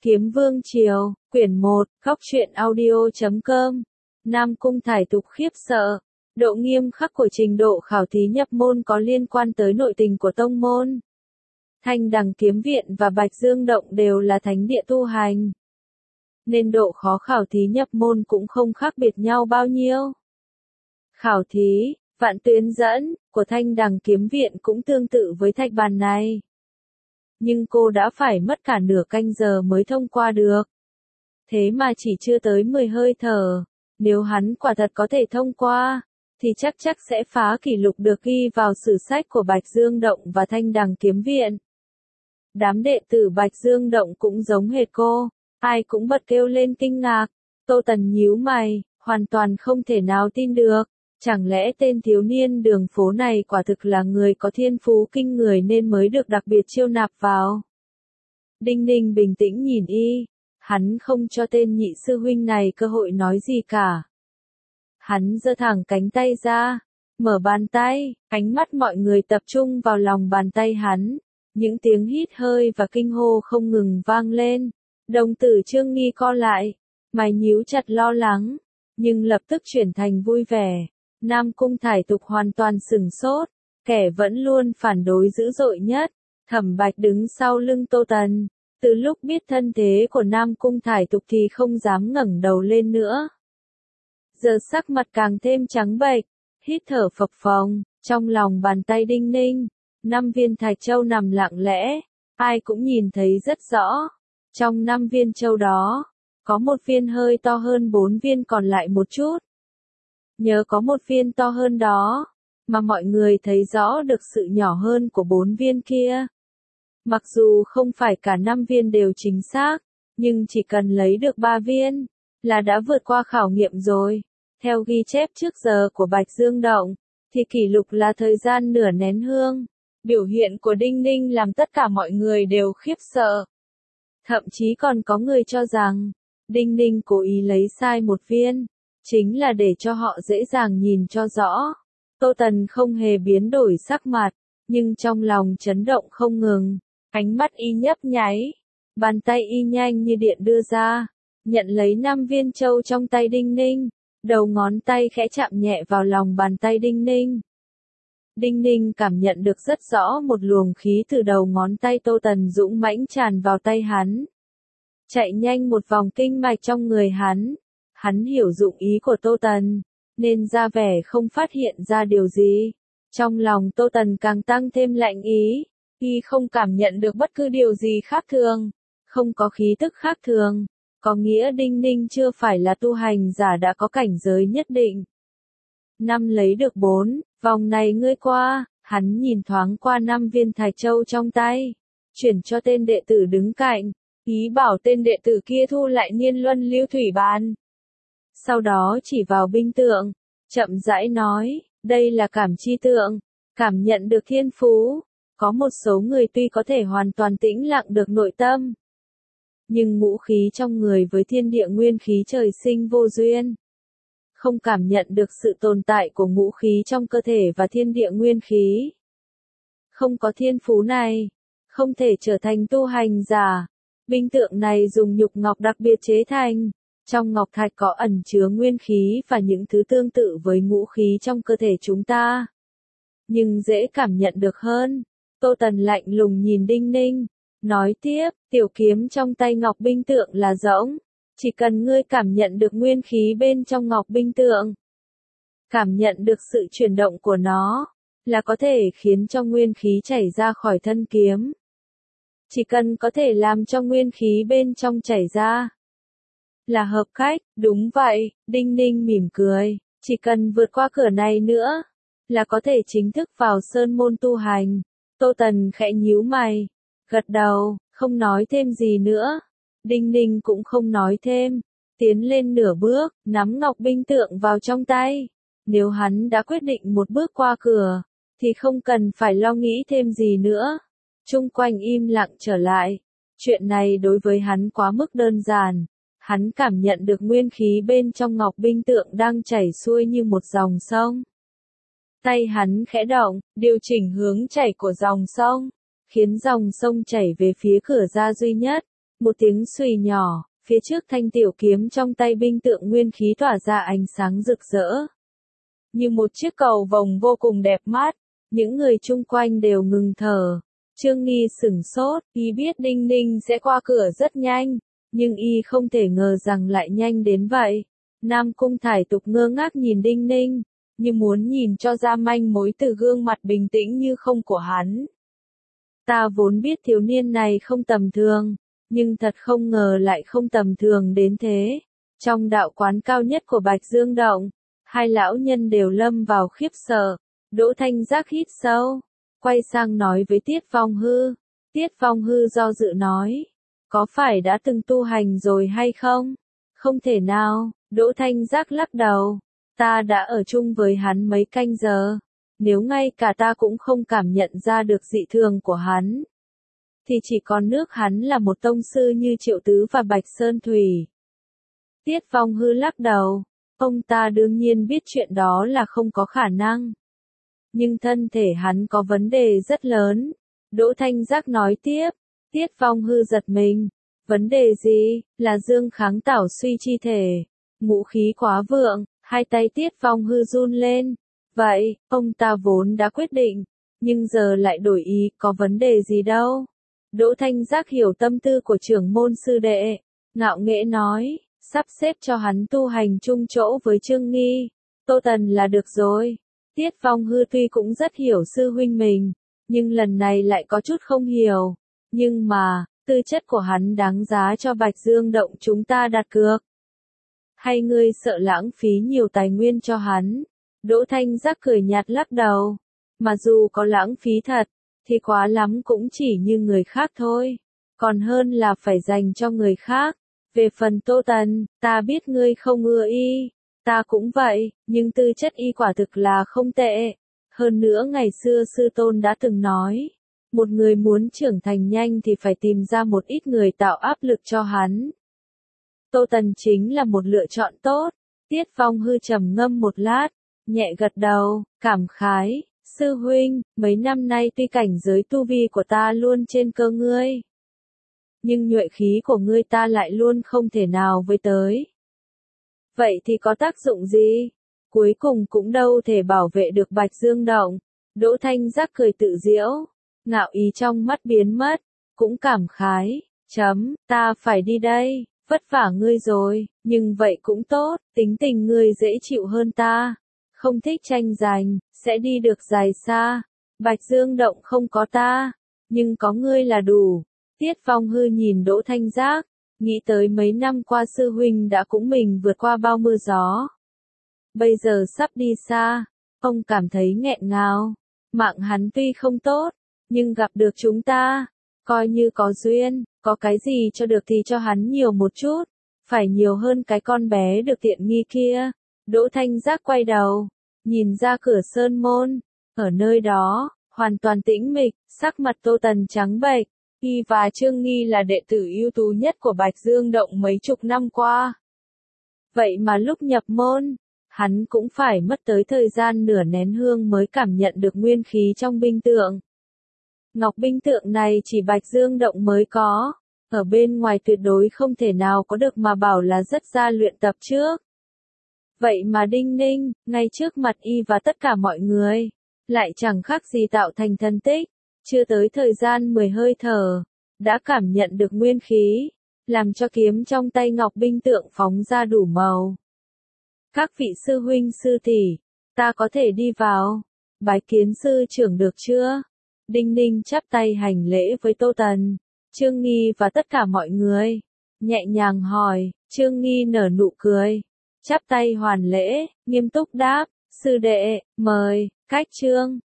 Kiếm Vương Triều, quyển 1, Góc truyện audio.com. Nam Cung Thải Tục khiếp sợ. Độ nghiêm khắc của trình độ khảo thí nhập môn có liên quan tới nội tình của tông môn. Thanh Đằng Kiếm Viện và Bạch Dương Động đều là thánh địa tu hành, nên độ khó khảo thí nhập môn cũng không khác biệt nhau bao nhiêu. Khảo thí, vạn tuyến dẫn, của Thanh Đằng Kiếm Viện cũng tương tự với thạch bàn này. Nhưng cô đã phải mất cả nửa canh giờ mới thông qua được. Thế mà chỉ chưa tới 10 hơi thở, nếu hắn quả thật có thể thông qua, thì chắc sẽ phá kỷ lục được ghi vào sử sách của Bạch Dương Động và Thanh Đằng Kiếm Viện. Đám đệ tử Bạch Dương Động cũng giống hệt cô, ai cũng bật kêu lên kinh ngạc. Tô Tần nhíu mày, hoàn toàn không thể nào tin được. Chẳng lẽ tên thiếu niên đường phố này quả thực là người có thiên phú kinh người nên mới được đặc biệt chiêu nạp vào? Đinh Ninh bình tĩnh nhìn y, hắn không cho tên nhị sư huynh này cơ hội nói gì cả. Hắn giơ thẳng cánh tay ra, mở bàn tay, ánh mắt mọi người tập trung vào lòng bàn tay hắn. Những tiếng hít hơi và kinh hô không ngừng vang lên. Đồng tử Trương Nghi co lại, mày nhíu chặt lo lắng, nhưng lập tức chuyển thành vui vẻ. Nam Cung Thải Tục hoàn toàn sửng sốt, kẻ vẫn luôn phản đối dữ dội nhất. Thẩm Bạch đứng sau lưng Tô Tần, từ lúc biết thân thế của Nam Cung Thải Tục thì không dám ngẩng đầu lên nữa. Giờ sắc mặt càng thêm trắng bệch, hít thở phập phồng, trong lòng bàn tay Đinh Ninh, 5 viên thạch châu nằm lặng lẽ, ai cũng nhìn thấy rất rõ. Trong 5 viên châu đó, có một viên hơi to hơn 4 viên còn lại một chút. Nhớ có một viên to hơn đó, mà mọi người thấy rõ được sự nhỏ hơn của 4 viên kia. Mặc dù không phải cả 5 viên đều chính xác, nhưng chỉ cần lấy được 3 viên, là đã vượt qua khảo nghiệm rồi. Theo ghi chép trước giờ của Bạch Dương Động, thì kỷ lục là thời gian nửa nén hương. Biểu hiện của Đinh Ninh làm tất cả mọi người đều khiếp sợ. Thậm chí còn có người cho rằng, Đinh Ninh cố ý lấy sai một viên, chính là để cho họ dễ dàng nhìn cho rõ. Tô Tần không hề biến đổi sắc mặt, nhưng trong lòng chấn động không ngừng, ánh mắt y nhấp nháy, bàn tay y nhanh như điện đưa ra, nhận lấy 5 viên châu trong tay Đinh Ninh, đầu ngón tay khẽ chạm nhẹ vào lòng bàn tay Đinh Ninh. Đinh Ninh cảm nhận được rất rõ một luồng khí từ đầu ngón tay Tô Tần dũng mãnh tràn vào tay hắn. Chạy nhanh một vòng kinh mạch trong người hắn. Hắn hiểu dụng ý của Tô Tần, nên ra vẻ không phát hiện ra điều gì. Trong lòng Tô Tần càng tăng thêm lạnh ý, y không cảm nhận được bất cứ điều gì khác thường, không có khí tức khác thường, có nghĩa Đinh Ninh chưa phải là tu hành giả đã có cảnh giới nhất định. 5 lấy được 4, vòng này ngươi qua, hắn nhìn thoáng qua 5 viên thạch châu trong tay, chuyển cho tên đệ tử đứng cạnh, ý bảo tên đệ tử kia thu lại Niên Luân Lưu Thủy Bàn. Sau đó chỉ vào binh tượng, chậm rãi nói, đây là cảm chi tượng, cảm nhận được thiên phú. Có một số người tuy có thể hoàn toàn tĩnh lặng được nội tâm, nhưng ngũ khí trong người với thiên địa nguyên khí trời sinh vô duyên. Không cảm nhận được sự tồn tại của ngũ khí trong cơ thể và thiên địa nguyên khí. Không có thiên phú này, không thể trở thành tu hành giả. Binh tượng này dùng nhục ngọc đặc biệt chế thành. Trong ngọc thạch có ẩn chứa nguyên khí và những thứ tương tự với ngũ khí trong cơ thể chúng ta. Nhưng dễ cảm nhận được hơn. Tô Tần lạnh lùng nhìn Đinh Ninh, nói tiếp, tiểu kiếm trong tay ngọc binh tượng là rỗng. Chỉ cần ngươi cảm nhận được nguyên khí bên trong ngọc binh tượng, cảm nhận được sự chuyển động của nó, là có thể khiến cho nguyên khí chảy ra khỏi thân kiếm. Chỉ cần có thể làm cho nguyên khí bên trong chảy ra, là hợp cách. Đúng vậy, Đinh Ninh mỉm cười, chỉ cần vượt qua cửa này nữa, là có thể chính thức vào sơn môn tu hành. Tô Tần khẽ nhíu mày, gật đầu, không nói thêm gì nữa. Đinh Ninh cũng không nói thêm, tiến lên nửa bước, nắm ngọc binh tượng vào trong tay. Nếu hắn đã quyết định một bước qua cửa, thì không cần phải lo nghĩ thêm gì nữa. Chung quanh im lặng trở lại. Chuyện này đối với hắn quá mức đơn giản. Hắn cảm nhận được nguyên khí bên trong ngọc binh tượng đang chảy xuôi như một dòng sông. Tay hắn khẽ động, điều chỉnh hướng chảy của dòng sông, khiến dòng sông chảy về phía cửa ra duy nhất. Một tiếng xùy nhỏ, phía trước thanh tiểu kiếm trong tay binh tượng nguyên khí tỏa ra ánh sáng rực rỡ. Như một chiếc cầu vồng vô cùng đẹp mắt, những người chung quanh đều ngừng thở. Trương Nghi sửng sốt, y biết Đinh Ninh sẽ qua cửa rất nhanh, nhưng y không thể ngờ rằng lại nhanh đến vậy. Nam Cung Thải Tục ngơ ngác nhìn Đinh Ninh, như muốn nhìn cho ra manh mối từ gương mặt bình tĩnh như không của hắn. Ta vốn biết thiếu niên này không tầm thường, nhưng thật không ngờ lại không tầm thường đến thế. Trong đạo quán cao nhất của Bạch Dương Động, hai lão nhân đều lâm vào khiếp sợ. Đỗ Thanh Giác hít sâu, quay sang nói với Tiết Phong Hư. Tiết Phong Hư do dự nói, có phải đã từng tu hành rồi hay không? Không thể nào, Đỗ Thanh Giác lắc đầu, ta đã ở chung với hắn mấy canh giờ, nếu ngay cả ta cũng không cảm nhận ra được dị thường của hắn, thì chỉ còn nước hắn là một tông sư như Triệu Tứ và Bạch Sơn Thủy. Tiết Phong Hư lắc đầu, ông ta đương nhiên biết chuyện đó là không có khả năng. Nhưng thân thể hắn có vấn đề rất lớn. Đỗ Thanh Giác nói tiếp. Tiết Phong Hư giật mình. Vấn đề gì? Là dương kháng tảo suy chi thể. Ngũ khí quá vượng. Hai tay Tiết Phong Hư run lên. Vậy, ông ta vốn đã quyết định. Nhưng giờ lại đổi ý, có vấn đề gì đâu. Đỗ Thanh Giác hiểu tâm tư của trưởng môn sư đệ. Ngạo nghễ nói, sắp xếp cho hắn tu hành chung chỗ với Trương Nghi. Tô Tần là được rồi. Tiết Phong Hư tuy cũng rất hiểu sư huynh mình, nhưng lần này lại có chút không hiểu. Nhưng mà, tư chất của hắn đáng giá cho Bạch Dương Động chúng ta đặt cược. Hay ngươi sợ lãng phí nhiều tài nguyên cho hắn? Đỗ Thanh Giác cười nhạt lắc đầu. Mà dù có lãng phí thật, thì quá lắm cũng chỉ như người khác thôi. Còn hơn là phải dành cho người khác. Về phần Tô Tần, ta biết ngươi không ưa y. Ta cũng vậy, nhưng tư chất y quả thực là không tệ. Hơn nữa ngày xưa sư tôn đã từng nói, một người muốn trưởng thành nhanh thì phải tìm ra một ít người tạo áp lực cho hắn. Tô Tần chính là một lựa chọn tốt. Tiết Phong Hư trầm ngâm một lát, nhẹ gật đầu, cảm khái, sư huynh, mấy năm nay tuy cảnh giới tu vi của ta luôn trên cơ ngươi, nhưng nhuệ khí của ngươi ta lại luôn không thể nào với tới. Vậy thì có tác dụng gì? Cuối cùng cũng đâu thể bảo vệ được Bạch Dương Động. Đỗ Thanh Giác cười tự giễu, ngạo ý trong mắt biến mất, cũng cảm khái, ta phải đi đây, vất vả ngươi rồi, nhưng vậy cũng tốt, tính tình ngươi dễ chịu hơn ta, không thích tranh giành, sẽ đi được dài xa. Bạch Dương Động không có ta, nhưng có ngươi là đủ. Tiết Phong Hư nhìn Đỗ Thanh Giác, nghĩ tới mấy năm qua sư huynh đã cũng mình vượt qua bao mưa gió. Bây giờ sắp đi xa, ông cảm thấy nghẹn ngào. Mạng hắn tuy không tốt, nhưng gặp được chúng ta, coi như có duyên, có cái gì cho được thì cho hắn nhiều một chút, phải nhiều hơn cái con bé được tiện nghi kia. Đỗ Thanh Giác quay đầu, nhìn ra cửa sơn môn, ở nơi đó, hoàn toàn tĩnh mịch, sắc mặt Tô Tần trắng bệch. Y và Trương Nghi là đệ tử ưu tú nhất của Bạch Dương Động mấy chục năm qua. Vậy mà lúc nhập môn, hắn cũng phải mất tới thời gian nửa nén hương mới cảm nhận được nguyên khí trong binh tượng. Ngọc binh tượng này chỉ Bạch Dương Động mới có, ở bên ngoài tuyệt đối không thể nào có được mà bảo là rất ra luyện tập trước. Vậy mà Đinh Ninh, ngay trước mặt y và tất cả mọi người, lại chẳng khác gì tạo thành thần tích. Chưa tới thời gian 10 hơi thở, đã cảm nhận được nguyên khí, làm cho kiếm trong tay Ngọc binh tượng phóng ra đủ màu. Các vị sư huynh sư tỷ, ta có thể đi vào, bái kiến sư trưởng được chưa? Đinh Ninh chắp tay hành lễ với Tô Tần, Trương Nghi và tất cả mọi người, nhẹ nhàng hỏi. Trương Nghi nở nụ cười, chắp tay hoàn lễ, nghiêm túc đáp, sư đệ, mời, cách trương.